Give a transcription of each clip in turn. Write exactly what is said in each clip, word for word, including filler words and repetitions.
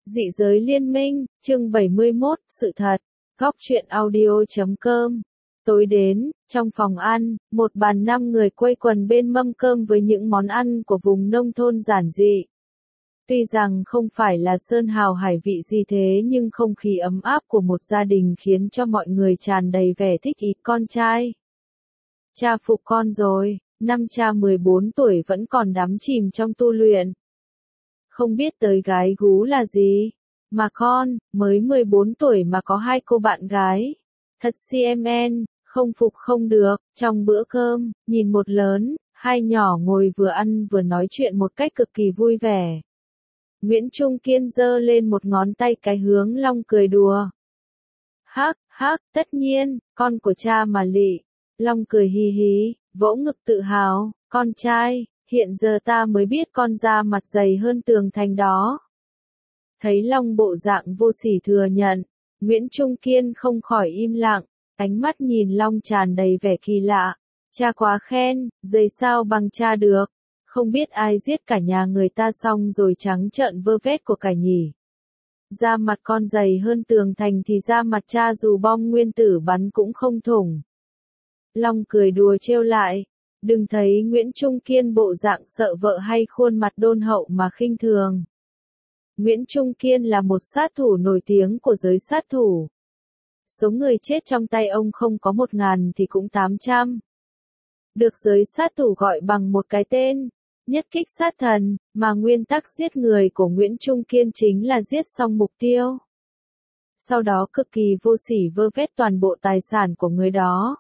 Dị giới liên minh, chương bảy mươi mốt, sự thật. Góc truyện audio chấm com. Tối đến, trong phòng ăn, một bàn năm người quây quần bên mâm cơm với những món ăn của vùng nông thôn giản dị. Tuy rằng không phải là sơn hào hải vị gì thế nhưng không khí ấm áp của một gia đình khiến cho mọi người tràn đầy vẻ thích ý. Con trai. Cha phục con rồi, năm cha mười bốn tuổi vẫn còn đắm chìm trong tu luyện. Không biết tới gái gú là gì, mà con, mới mười bốn tuổi mà có hai cô bạn gái. Thật xê em en, không phục không được. Trong bữa cơm, nhìn một lớn, hai nhỏ ngồi vừa ăn vừa nói chuyện một cách cực kỳ vui vẻ. Nguyễn Trung Kiên giơ lên một ngón tay cái hướng Long cười đùa. Hắc, hắc, tất nhiên, con của cha mà lị. Long cười hì hí, vỗ ngực tự hào, con trai. Hiện giờ ta mới biết con da mặt dày hơn tường thành đó. Thấy Long bộ dạng vô sỉ thừa nhận, Nguyễn Trung Kiên không khỏi im lặng, ánh mắt nhìn Long tràn đầy vẻ kỳ lạ. Cha quá khen, dày sao bằng cha được, không biết ai giết cả nhà người ta xong rồi trắng trợn vơ vét của cải nhỉ. Da mặt con dày hơn tường thành thì da mặt cha dù bom nguyên tử bắn cũng không thủng. Long cười đùa trêu lại. Đừng thấy Nguyễn Trung Kiên bộ dạng sợ vợ hay khuôn mặt đôn hậu mà khinh thường. Nguyễn Trung Kiên là một sát thủ nổi tiếng của giới sát thủ. Số người chết trong tay ông không có một ngàn thì cũng tám trăm. Được giới sát thủ gọi bằng một cái tên, nhất kích sát thần, mà nguyên tắc giết người của Nguyễn Trung Kiên chính là giết xong mục tiêu. Sau đó cực kỳ vô sỉ vơ vét toàn bộ tài sản của người đó.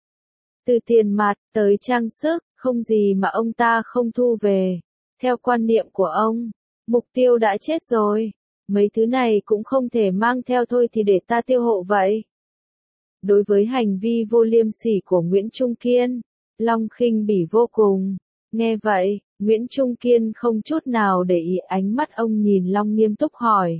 Từ tiền mặt, tới trang sức, không gì mà ông ta không thu về. Theo quan niệm của ông, mục tiêu đã chết rồi. Mấy thứ này cũng không thể mang theo thôi thì để ta tiêu hộ vậy. Đối với hành vi vô liêm sỉ của Nguyễn Trung Kiên, Long khinh bỉ vô cùng. Nghe vậy, Nguyễn Trung Kiên không chút nào để ý, ánh mắt ông nhìn Long nghiêm túc hỏi.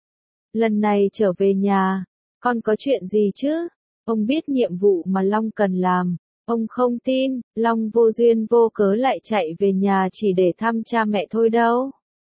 Lần này trở về nhà, con có chuyện gì chứ? Ông biết nhiệm vụ mà Long cần làm. Ông không tin, Long vô duyên vô cớ lại chạy về nhà chỉ để thăm cha mẹ thôi đâu.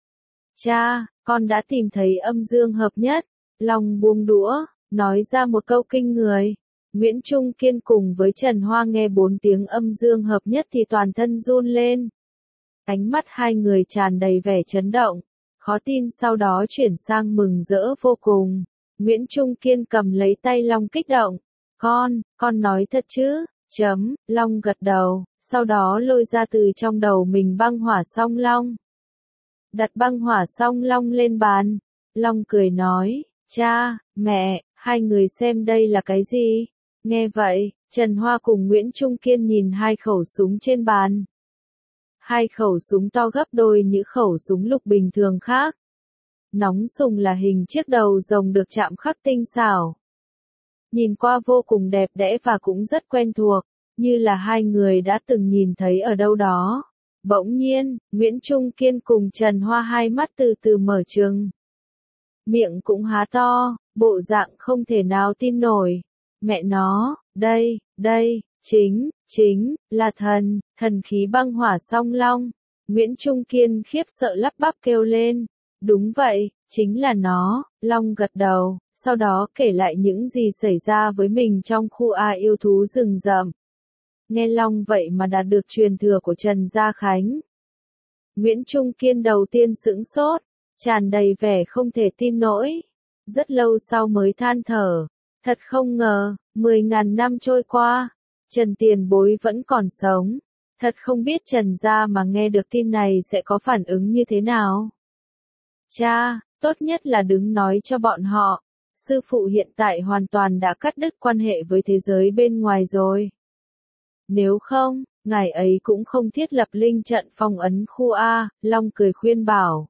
Cha, con đã tìm thấy âm dương hợp nhất. Long buông đũa, nói ra một câu kinh người. Nguyễn Trung Kiên cùng với Trần Hoa nghe bốn tiếng âm dương hợp nhất thì toàn thân run lên. Ánh mắt hai người tràn đầy vẻ chấn động, khó tin sau đó chuyển sang mừng rỡ vô cùng. Nguyễn Trung Kiên cầm lấy tay Long kích động. Con, con nói thật chứ? Chấm, Long gật đầu, sau đó lôi ra từ trong đầu mình băng hỏa song long. Đặt băng hỏa song long lên bàn. Long cười nói, cha, mẹ, hai người xem đây là cái gì? Nghe vậy, Trần Hoa cùng Nguyễn Trung Kiên nhìn hai khẩu súng trên bàn. Hai khẩu súng to gấp đôi những khẩu súng lục bình thường khác. Nóng sùng là hình chiếc đầu rồng được chạm khắc tinh xảo. Nhìn qua vô cùng đẹp đẽ và cũng rất quen thuộc, như là hai người đã từng nhìn thấy ở đâu đó. Bỗng nhiên, Nguyễn Trung Kiên cùng Trần Hoa hai mắt từ từ mở trừng. Miệng cũng há to, bộ dạng không thể nào tin nổi. Mẹ nó, đây, đây, chính, chính, là thần, thần khí băng hỏa song long. Nguyễn Trung Kiên khiếp sợ lắp bắp kêu lên. Đúng vậy, chính là nó. Long gật đầu, sau đó kể lại những gì xảy ra với mình trong khu A yêu thú rừng rậm. Nghe Long vậy mà đạt được truyền thừa của Trần Gia Khánh. Nguyễn Trung Kiên đầu tiên sững sốt, tràn đầy vẻ không thể tin nổi. Rất lâu sau mới than thở, thật không ngờ, mười ngàn năm trôi qua, Trần tiền bối vẫn còn sống. Thật không biết Trần Gia mà nghe được tin này sẽ có phản ứng như thế nào. Cha, tốt nhất là đừng nói cho bọn họ. Sư phụ hiện tại hoàn toàn đã cắt đứt quan hệ với thế giới bên ngoài rồi. Nếu không, ngài ấy cũng không thiết lập linh trận phong ấn khu A, Long cười khuyên bảo.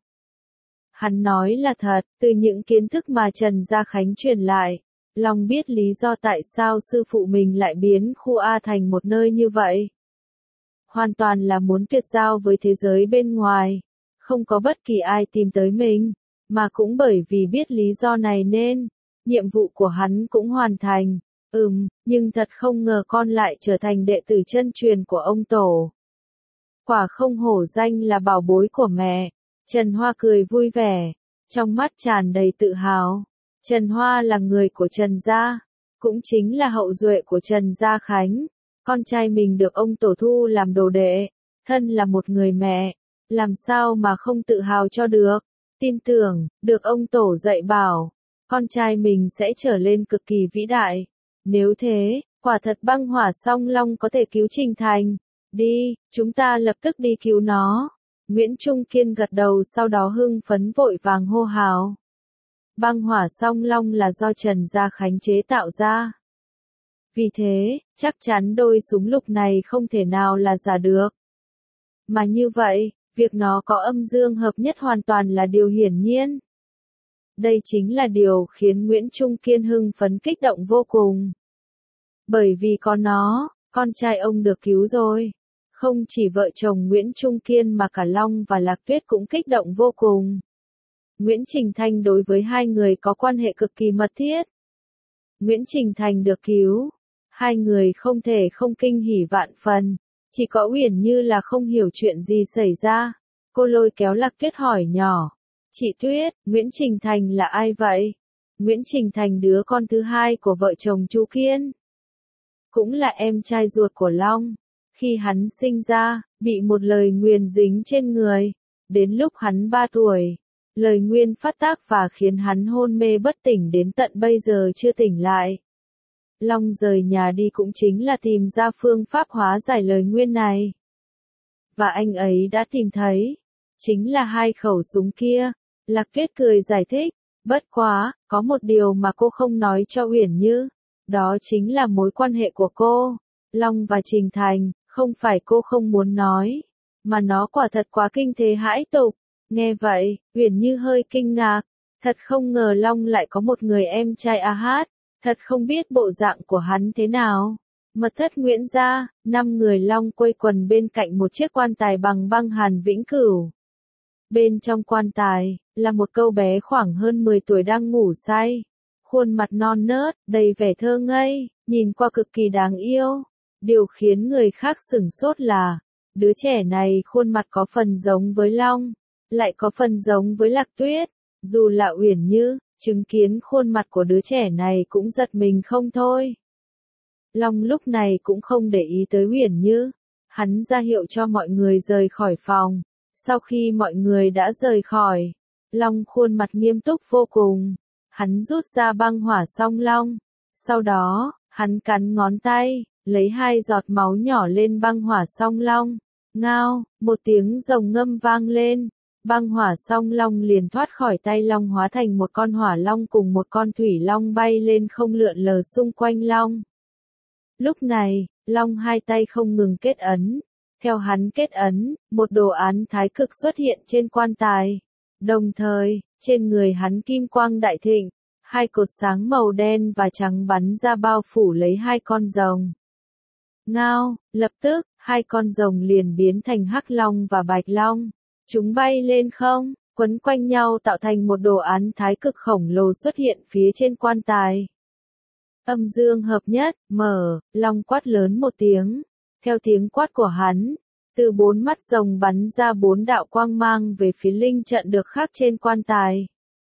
Hắn nói là thật, từ những kiến thức mà Trần Gia Khánh truyền lại, Long biết lý do tại sao sư phụ mình lại biến khu A thành một nơi như vậy. Hoàn toàn là muốn tuyệt giao với thế giới bên ngoài, không có bất kỳ ai tìm tới mình, mà cũng bởi vì biết lý do này nên, nhiệm vụ của hắn cũng hoàn thành. Ừm, nhưng thật không ngờ con lại trở thành đệ tử chân truyền của ông tổ. Quả không hổ danh là bảo bối của mẹ. Trần Hoa cười vui vẻ. trong mắt tràn đầy tự hào. Trần Hoa là người của Trần gia, cũng chính là hậu duệ của Trần Gia Khánh. Con trai mình được ông tổ thu làm đồ đệ, thân là một người mẹ, làm sao mà không tự hào cho được. Tin tưởng, được ông tổ dạy bảo, con trai mình sẽ trở lên cực kỳ vĩ đại. Nếu thế, quả thật băng hỏa song long có thể cứu Trình Thành. Đi, chúng ta lập tức đi cứu nó. Nguyễn Trung Kiên gật đầu, sau đó hưng phấn vội vàng hô hào. Băng hỏa song long là do Trần Gia Khánh chế tạo ra. Vì thế, chắc chắn đôi súng lục này không thể nào là giả được. Mà như vậy, việc nó có âm dương hợp nhất hoàn toàn là điều hiển nhiên. Đây chính là điều khiến Nguyễn Trung Kiên hưng phấn kích động vô cùng. Bởi vì có nó, con trai ông được cứu rồi. Không chỉ vợ chồng Nguyễn Trung Kiên mà cả Long và Lạc Tuyết cũng kích động vô cùng. Nguyễn Trình Thành đối với hai người có quan hệ cực kỳ mật thiết. Nguyễn Trình Thành được cứu, hai người không thể không kinh hỉ vạn phần. Chỉ có Uyển Như là không hiểu chuyện gì xảy ra. Cô lôi kéo Lạc Tuyết hỏi nhỏ. Chị Tuyết, Nguyễn Trình Thành là ai vậy? Nguyễn Trình Thành đứa con thứ hai của vợ chồng chú Kiên. Cũng là em trai ruột của Long. Khi hắn sinh ra, bị một lời nguyền dính trên người. Đến lúc hắn ba tuổi, lời nguyền phát tác và khiến hắn hôn mê bất tỉnh đến tận bây giờ chưa tỉnh lại. Long rời nhà đi cũng chính là tìm ra phương pháp hóa giải lời nguyền này. Và anh ấy đã tìm thấy. Chính là hai khẩu súng kia. Lạc Tuyết cười giải thích. Bất quá, có một điều mà cô không nói cho Uyển Như. Đó chính là mối quan hệ của cô, Long và Trình Thành. Không phải cô không muốn nói, mà nó quả thật quá kinh thế hãi tục. Nghe vậy, Uyển Như hơi kinh ngạc. Thật không ngờ Long lại có một người em trai A Hát. Thật không biết bộ dạng của hắn thế nào. Mật thất Nguyễn gia, năm người Long quây quần bên cạnh một chiếc quan tài bằng băng hàn vĩnh cửu. Bên trong quan tài, là một cậu bé khoảng hơn mười tuổi đang ngủ say. Khuôn mặt non nớt, đầy vẻ thơ ngây, nhìn qua cực kỳ đáng yêu. Điều khiến người khác sửng sốt là, đứa trẻ này khuôn mặt có phần giống với Long, lại có phần giống với Lạc Tuyết. Dù là Uyển Như, chứng kiến khuôn mặt của đứa trẻ này cũng giật mình không thôi. Long lúc này cũng không để ý tới Uyển Như. Hắn ra hiệu cho mọi người rời khỏi phòng. Sau khi mọi người đã rời khỏi, Long khuôn mặt nghiêm túc vô cùng. Hắn rút ra băng hỏa song long. Sau đó, hắn cắn ngón tay, lấy hai giọt máu nhỏ lên băng hỏa song long. Ngao, một tiếng rồng ngâm vang lên. Băng hỏa song long liền thoát khỏi tay Long hóa thành một con hỏa long cùng một con thủy long bay lên không lượn lờ xung quanh Long. Lúc này, Long hai tay không ngừng kết ấn. Theo hắn kết ấn, một đồ án thái cực xuất hiện trên quan tài. Đồng thời, trên người hắn kim quang đại thịnh, hai cột sáng màu đen và trắng bắn ra bao phủ lấy hai con rồng. Ngao, lập tức, hai con rồng liền biến thành Hắc Long và Bạch Long. Chúng bay lên không, quấn quanh nhau tạo thành một đồ án thái cực khổng lồ xuất hiện phía trên quan tài. Âm dương hợp nhất, mở, Long quát lớn một tiếng. Theo tiếng quát của hắn, từ bốn mắt rồng bắn ra bốn đạo quang mang về phía linh trận được khắc trên quan tài.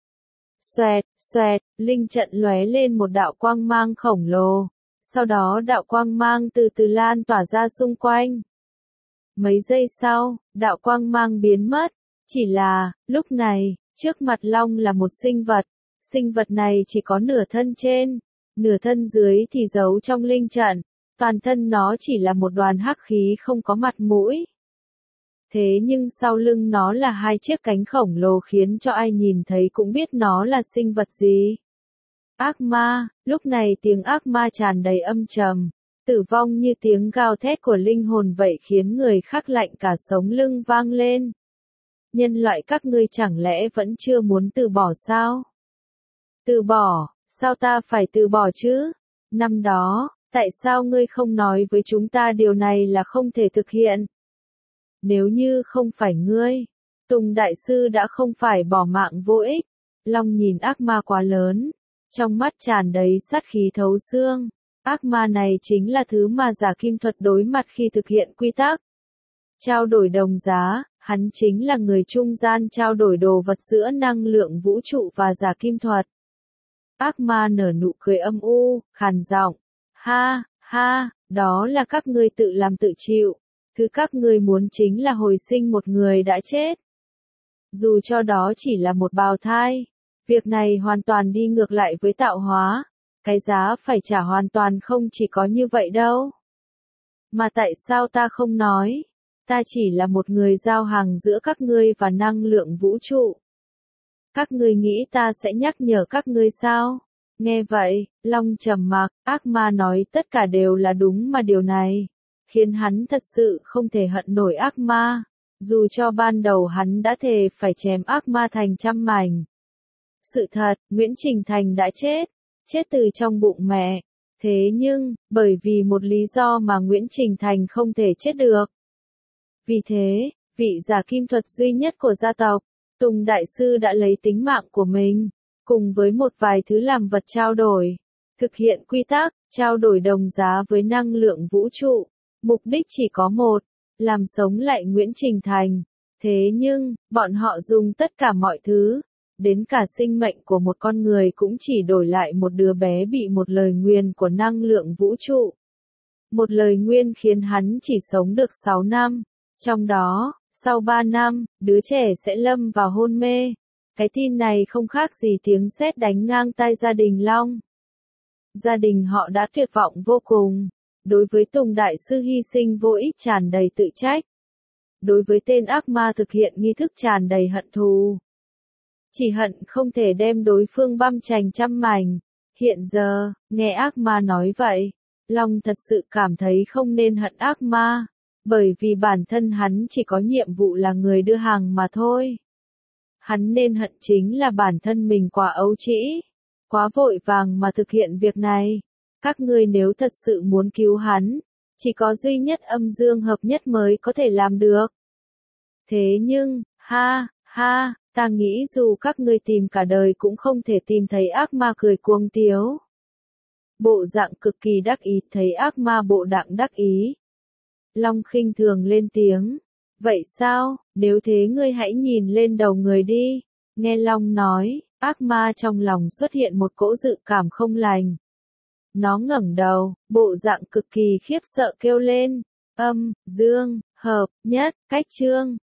Xoẹt, xoẹt, linh trận lóe lên một đạo quang mang khổng lồ. Sau đó đạo quang mang từ từ lan tỏa ra xung quanh. Mấy giây sau, đạo quang mang biến mất. Chỉ là, lúc này, trước mặt Long là một sinh vật. Sinh vật này chỉ có nửa thân trên, nửa thân dưới thì giấu trong linh trận. Toàn thân nó chỉ là một đoàn hắc khí không có mặt mũi. Thế nhưng sau lưng nó là hai chiếc cánh khổng lồ khiến cho ai nhìn thấy cũng biết nó là sinh vật gì. Ác ma, lúc này tiếng ác ma tràn đầy âm trầm, tử vong như tiếng gào thét của linh hồn vậy khiến người khác lạnh cả sống lưng vang lên. Nhân loại các ngươi chẳng lẽ vẫn chưa muốn từ bỏ sao? Từ bỏ, sao ta phải từ bỏ chứ? Năm đó, tại sao ngươi không nói với chúng ta điều này là không thể thực hiện? Nếu như không phải ngươi, Tùng Đại Sư đã không phải bỏ mạng vô ích. Long nhìn ác ma quá lớn, trong mắt tràn đầy sát khí thấu xương. Ác ma này chính là thứ mà giả kim thuật đối mặt khi thực hiện quy tắc. Trao đổi đồng giá, Hắn chính là người trung gian trao đổi đồ vật giữa năng lượng vũ trụ và giả kim thuật. Ác ma nở nụ cười âm u, khàn giọng. Ha, ha, đó là các ngươi tự làm tự chịu. Thứ các ngươi muốn chính là hồi sinh một người đã chết. Dù cho đó chỉ là một bào thai. Việc này hoàn toàn đi ngược lại với tạo hóa. Cái giá phải trả hoàn toàn không chỉ có như vậy đâu. Mà tại sao ta không nói? Ta chỉ là một người giao hàng giữa các ngươi và năng lượng vũ trụ. Các ngươi nghĩ ta sẽ nhắc nhở các ngươi sao? Nghe vậy, Long trầm mặc, ác ma nói tất cả đều là đúng mà điều này khiến hắn thật sự không thể hận nổi ác ma. Dù cho ban đầu hắn đã thề phải chém ác ma thành trăm mảnh. Sự thật, Nguyễn Trình Thành đã chết, chết từ trong bụng mẹ. Thế nhưng, bởi vì một lý do mà Nguyễn Trình Thành không thể chết được. Vì thế, vị giả kim thuật duy nhất của gia tộc, Tùng Đại Sư đã lấy tính mạng của mình, cùng với một vài thứ làm vật trao đổi, thực hiện quy tắc, trao đổi đồng giá với năng lượng vũ trụ. Mục đích chỉ có một, làm sống lại Nguyễn Trình Thành. Thế nhưng, bọn họ dùng tất cả mọi thứ, đến cả sinh mệnh của một con người cũng chỉ đổi lại một đứa bé bị một lời nguyền của năng lượng vũ trụ. Một lời nguyền khiến hắn chỉ sống được sáu năm. Trong đó, sau ba năm, đứa trẻ sẽ lâm vào hôn mê. Cái tin này không khác gì tiếng sét đánh ngang tai gia đình Long. Gia đình họ đã tuyệt vọng vô cùng. Đối với Tùng Đại Sư hy sinh vô ích tràn đầy tự trách. Đối với tên ác ma thực hiện nghi thức tràn đầy hận thù. Chỉ hận không thể đem đối phương băm chành trăm mảnh. Hiện giờ, nghe ác ma nói vậy, Long thật sự cảm thấy không nên hận ác ma. Bởi vì bản thân hắn chỉ có nhiệm vụ là người đưa hàng mà thôi. Hắn nên hận chính là bản thân mình quá ấu trĩ, quá vội vàng mà thực hiện việc này. Các ngươi nếu thật sự muốn cứu hắn, chỉ có duy nhất âm dương hợp nhất mới có thể làm được. Thế nhưng, ha, ha, ta nghĩ dù các ngươi tìm cả đời cũng không thể tìm thấy ác ma cười cuồng tiếu. Bộ dạng cực kỳ đắc ý, thấy ác ma bộ đặng đắc ý. Long khinh thường lên tiếng. Vậy sao, nếu thế ngươi hãy nhìn lên đầu người đi. Nghe Long nói, ác ma trong lòng xuất hiện một cỗ dự cảm không lành. Nó ngẩng đầu, bộ dạng cực kỳ khiếp sợ kêu lên. Âm, dương, hợp, nhất, cách chương.